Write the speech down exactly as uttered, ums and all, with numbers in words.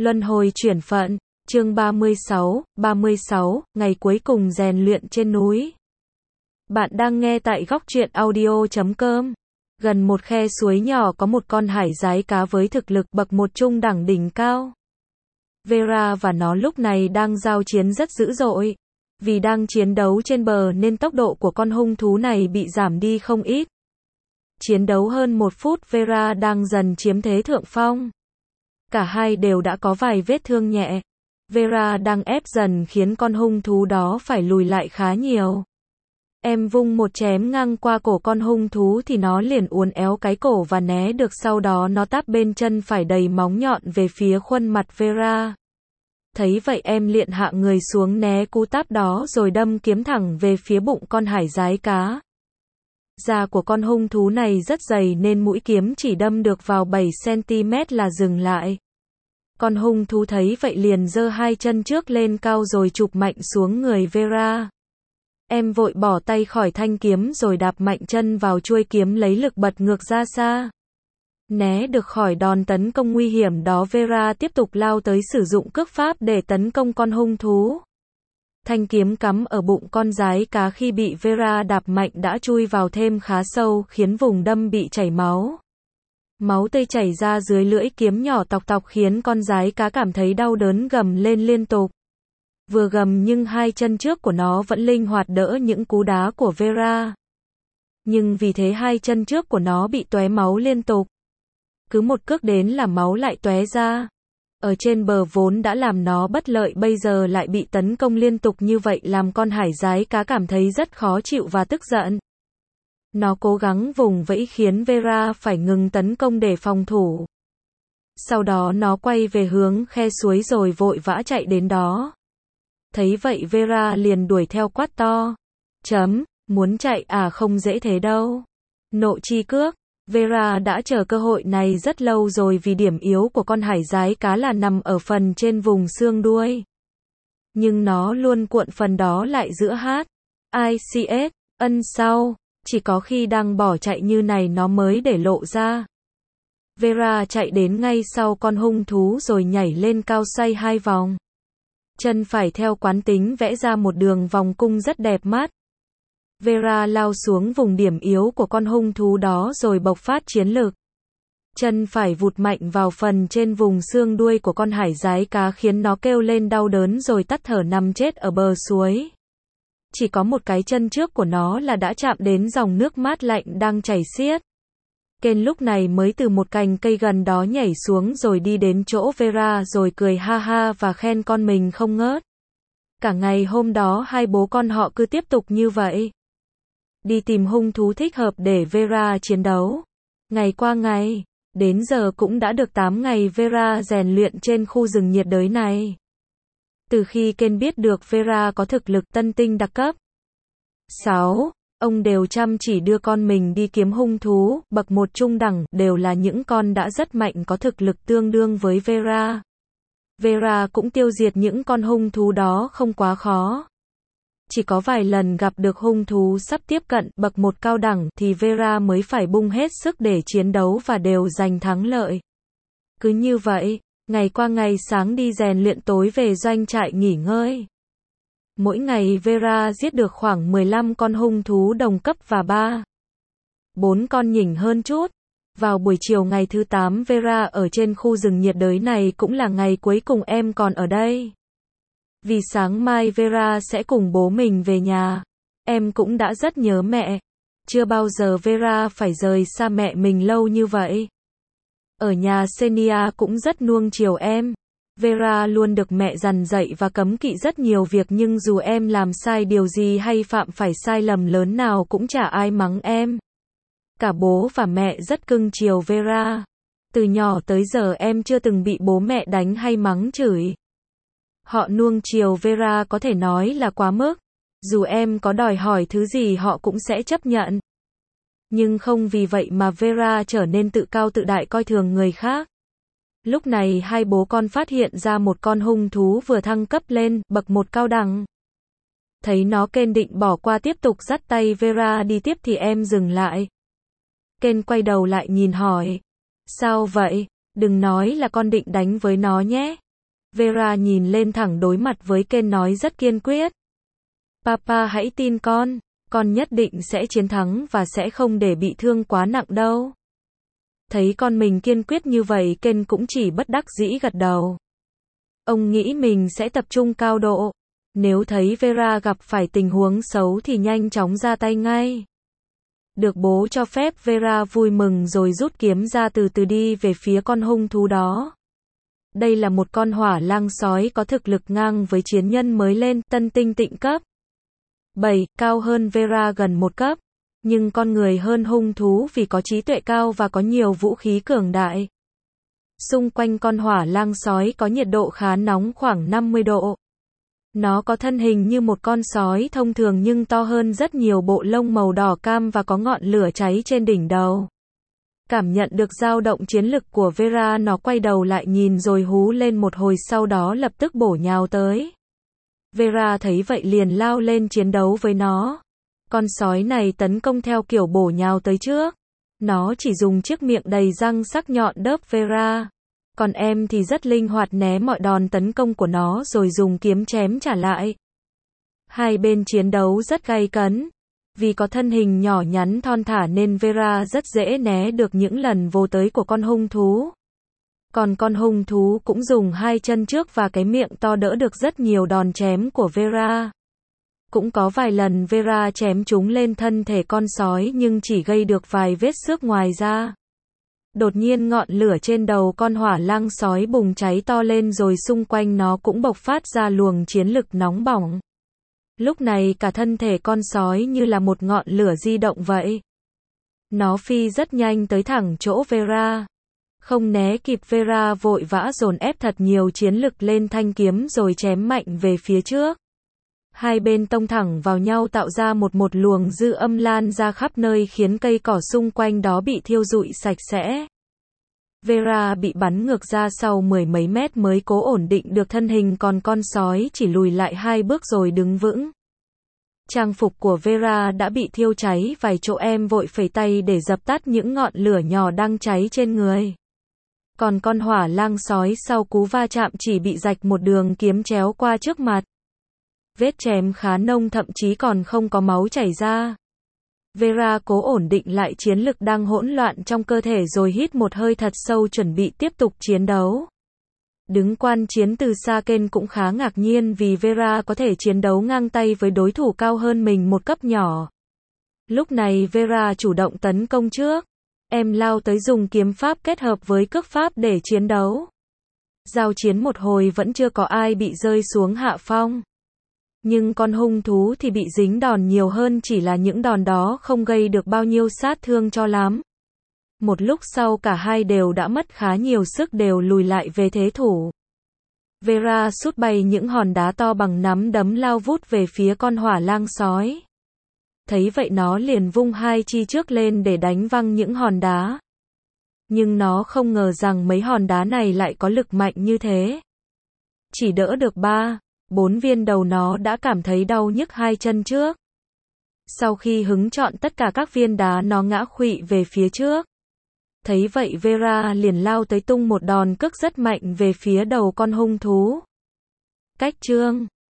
Luân hồi chuyển phận, chương ba mươi sáu, ba mươi sáu, ngày cuối cùng rèn luyện trên núi. Bạn đang nghe tại góc truyện audio chấm com. Gần một khe suối nhỏ có một con hải giái cá với thực lực bậc một trung đẳng đỉnh cao. Vera và nó lúc này đang giao chiến rất dữ dội. Vì đang chiến đấu trên bờ nên tốc độ của con hung thú này bị giảm đi không ít. Chiến đấu hơn một phút, Vera đang dần chiếm thế thượng phong. Cả hai đều đã có vài vết thương nhẹ. Vera đang ép dần khiến con hung thú đó phải lùi lại khá nhiều. Em vung một chém ngang qua cổ con hung thú thì nó liền uốn éo cái cổ và né được, sau đó nó táp bên chân phải đầy móng nhọn về phía khuôn mặt Vera. Thấy vậy em liền hạ người xuống né cú táp đó rồi đâm kiếm thẳng về phía bụng con hải giái cá. Da của con hung thú này rất dày nên mũi kiếm chỉ đâm được vào bảy xăng ti mét là dừng lại. Con hung thú thấy vậy liền giơ hai chân trước lên cao rồi chụp mạnh xuống người Vera. Em vội bỏ tay khỏi thanh kiếm rồi đạp mạnh chân vào chuôi kiếm lấy lực bật ngược ra xa. Né được khỏi đòn tấn công nguy hiểm đó, Vera tiếp tục lao tới sử dụng cước pháp để tấn công con hung thú. Thanh kiếm cắm ở bụng con giái cá khi bị Vera đạp mạnh đã chui vào thêm khá sâu, khiến vùng đâm bị chảy máu. Máu tươi chảy ra dưới lưỡi kiếm nhỏ tọc tọc khiến con giái cá cảm thấy đau đớn gầm lên liên tục. Vừa gầm nhưng hai chân trước của nó vẫn linh hoạt đỡ những cú đá của Vera. Nhưng vì thế hai chân trước của nó bị tóe máu liên tục. Cứ một cước đến là máu lại tóe ra. Ở trên bờ vốn đã làm nó bất lợi, bây giờ lại bị tấn công liên tục như vậy làm con hải giái cá cảm thấy rất khó chịu và tức giận. Nó cố gắng vùng vẫy khiến Vera phải ngừng tấn công để phòng thủ. Sau đó nó quay về hướng khe suối rồi vội vã chạy đến đó. Thấy vậy Vera liền đuổi theo quát to. Chấm, muốn chạy à, không dễ thế đâu. Nộ chi cước. Vera đã chờ cơ hội này rất lâu rồi vì điểm yếu của con hải giái cá là nằm ở phần trên vùng xương đuôi. Nhưng nó luôn cuộn phần đó lại giữa hát i xê ét, ân sau. Chỉ có khi đang bỏ chạy như này nó mới để lộ ra. Vera chạy đến ngay sau con hung thú rồi nhảy lên cao xoay hai vòng. Chân phải theo quán tính vẽ ra một đường vòng cung rất đẹp mắt. Vera lao xuống vùng điểm yếu của con hung thú đó rồi bộc phát chiến lực. Chân phải vụt mạnh vào phần trên vùng xương đuôi của con hải giái cá khiến nó kêu lên đau đớn rồi tắt thở nằm chết ở bờ suối. Chỉ có một cái chân trước của nó là đã chạm đến dòng nước mát lạnh đang chảy xiết. Ken lúc này mới từ một cành cây gần đó nhảy xuống rồi đi đến chỗ Vera rồi cười ha ha và khen con mình không ngớt. Cả ngày hôm đó hai bố con họ cứ tiếp tục như vậy. Đi tìm hung thú thích hợp để Vera chiến đấu. Ngày qua ngày, đến giờ cũng đã được tám ngày Vera rèn luyện trên khu rừng nhiệt đới này. Từ khi Ken biết được Vera có thực lực tân tinh đặc cấp sáu, ông đều chăm chỉ đưa con mình đi kiếm hung thú, bậc một trung đẳng, đều là những con đã rất mạnh có thực lực tương đương với Vera. Vera cũng tiêu diệt những con hung thú đó không quá khó. Chỉ có vài lần gặp được hung thú sắp tiếp cận bậc một cao đẳng thì Vera mới phải bung hết sức để chiến đấu và đều giành thắng lợi. Cứ như vậy, ngày qua ngày, sáng đi rèn luyện tối về doanh trại nghỉ ngơi. Mỗi ngày Vera giết được khoảng mười lăm con hung thú đồng cấp và ba, bốn con nhỉnh hơn chút. Vào buổi chiều ngày thứ tám Vera ở trên khu rừng nhiệt đới này cũng là ngày cuối cùng em còn ở đây. Vì sáng mai Vera sẽ cùng bố mình về nhà. Em cũng đã rất nhớ mẹ. Chưa bao giờ Vera phải rời xa mẹ mình lâu như vậy. Ở nhà Xenia cũng rất nuông chiều em. Vera luôn được mẹ dằn dạy và cấm kỵ rất nhiều việc, nhưng dù em làm sai điều gì hay phạm phải sai lầm lớn nào cũng chả ai mắng em. Cả bố và mẹ rất cưng chiều Vera. Từ nhỏ tới giờ em chưa từng bị bố mẹ đánh hay mắng chửi. Họ nuông chiều Vera có thể nói là quá mức. Dù em có đòi hỏi thứ gì họ cũng sẽ chấp nhận. Nhưng không vì vậy mà Vera trở nên tự cao tự đại coi thường người khác. Lúc này hai bố con phát hiện ra một con hung thú vừa thăng cấp lên bậc một cao đẳng. Thấy nó, Ken định bỏ qua tiếp tục dắt tay Vera đi tiếp thì em dừng lại. Ken quay đầu lại nhìn hỏi. Sao vậy? Đừng nói là con định đánh với nó nhé. Vera nhìn lên thẳng đối mặt với Ken nói rất kiên quyết. Papa hãy tin con, con nhất định sẽ chiến thắng và sẽ không để bị thương quá nặng đâu. Thấy con mình kiên quyết như vậy, Ken cũng chỉ bất đắc dĩ gật đầu. Ông nghĩ mình sẽ tập trung cao độ. Nếu thấy Vera gặp phải tình huống xấu thì nhanh chóng ra tay ngay. Được bố cho phép, Vera vui mừng rồi rút kiếm ra từ từ đi về phía con hung thú đó. Đây là một con hỏa lang sói có thực lực ngang với chiến nhân mới lên, tân tinh tịnh cấp bảy, cao hơn Vera gần một cấp. Nhưng con người hơn hung thú vì có trí tuệ cao và có nhiều vũ khí cường đại. Xung quanh con hỏa lang sói có nhiệt độ khá nóng, khoảng năm mươi độ. Nó có thân hình như một con sói thông thường nhưng to hơn rất nhiều, bộ lông màu đỏ cam và có ngọn lửa cháy trên đỉnh đầu. Cảm nhận được dao động chiến lực của Vera, nó quay đầu lại nhìn rồi hú lên một hồi, sau đó lập tức bổ nhào tới. Vera thấy vậy liền lao lên chiến đấu với nó. Con sói này tấn công theo kiểu bổ nhào tới trước. Nó chỉ dùng chiếc miệng đầy răng sắc nhọn đớp Vera. Còn em thì rất linh hoạt, né mọi đòn tấn công của nó rồi dùng kiếm chém trả lại. Hai bên chiến đấu rất gay cấn. Vì có thân hình nhỏ nhắn thon thả nên Vera rất dễ né được những lần vồ tới của con hung thú. Còn con hung thú cũng dùng hai chân trước và cái miệng to đỡ được rất nhiều đòn chém của Vera. Cũng có vài lần Vera chém chúng lên thân thể con sói nhưng chỉ gây được vài vết xước ngoài da. Đột nhiên ngọn lửa trên đầu con hỏa lang sói bùng cháy to lên rồi xung quanh nó cũng bộc phát ra luồng chiến lực nóng bỏng. Lúc này cả thân thể con sói như là một ngọn lửa di động vậy. Nó phi rất nhanh tới thẳng chỗ Vera. Không né kịp, Vera vội vã dồn ép thật nhiều chiến lực lên thanh kiếm rồi chém mạnh về phía trước. Hai bên tông thẳng vào nhau tạo ra một một luồng dư âm lan ra khắp nơi khiến cây cỏ xung quanh đó bị thiêu rụi sạch sẽ. Vera bị bắn ngược ra sau mười mấy mét mới cố ổn định được thân hình, còn con sói chỉ lùi lại hai bước rồi đứng vững. Trang phục của Vera đã bị thiêu cháy vài chỗ, em vội phẩy tay để dập tắt những ngọn lửa nhỏ đang cháy trên người. Còn con hỏa lang sói sau cú va chạm chỉ bị rạch một đường kiếm chéo qua trước mặt. Vết chém khá nông, thậm chí còn không có máu chảy ra. Vera cố ổn định lại chiến lực đang hỗn loạn trong cơ thể rồi hít một hơi thật sâu chuẩn bị tiếp tục chiến đấu. Đứng quan chiến từ xa, Ken cũng khá ngạc nhiên vì Vera có thể chiến đấu ngang tay với đối thủ cao hơn mình một cấp nhỏ. Lúc này Vera chủ động tấn công trước. Em lao tới dùng kiếm pháp kết hợp với cước pháp để chiến đấu. Giao chiến một hồi vẫn chưa có ai bị rơi xuống hạ phong. Nhưng con hung thú thì bị dính đòn nhiều hơn, chỉ là những đòn đó không gây được bao nhiêu sát thương cho lắm. Một lúc sau cả hai đều đã mất khá nhiều sức, đều lùi lại về thế thủ. Vera sút bay những hòn đá to bằng nắm đấm lao vút về phía con hỏa lang sói. Thấy vậy nó liền vung hai chi trước lên để đánh văng những hòn đá. Nhưng nó không ngờ rằng mấy hòn đá này lại có lực mạnh như thế. Chỉ đỡ được ba, bốn viên đầu nó đã cảm thấy đau nhức hai chân trước. Sau khi hứng trọn tất cả các viên đá, nó ngã khuỵu về phía trước. Thấy vậy Vera liền lao tới tung một đòn cước rất mạnh về phía đầu con hung thú. Cách chương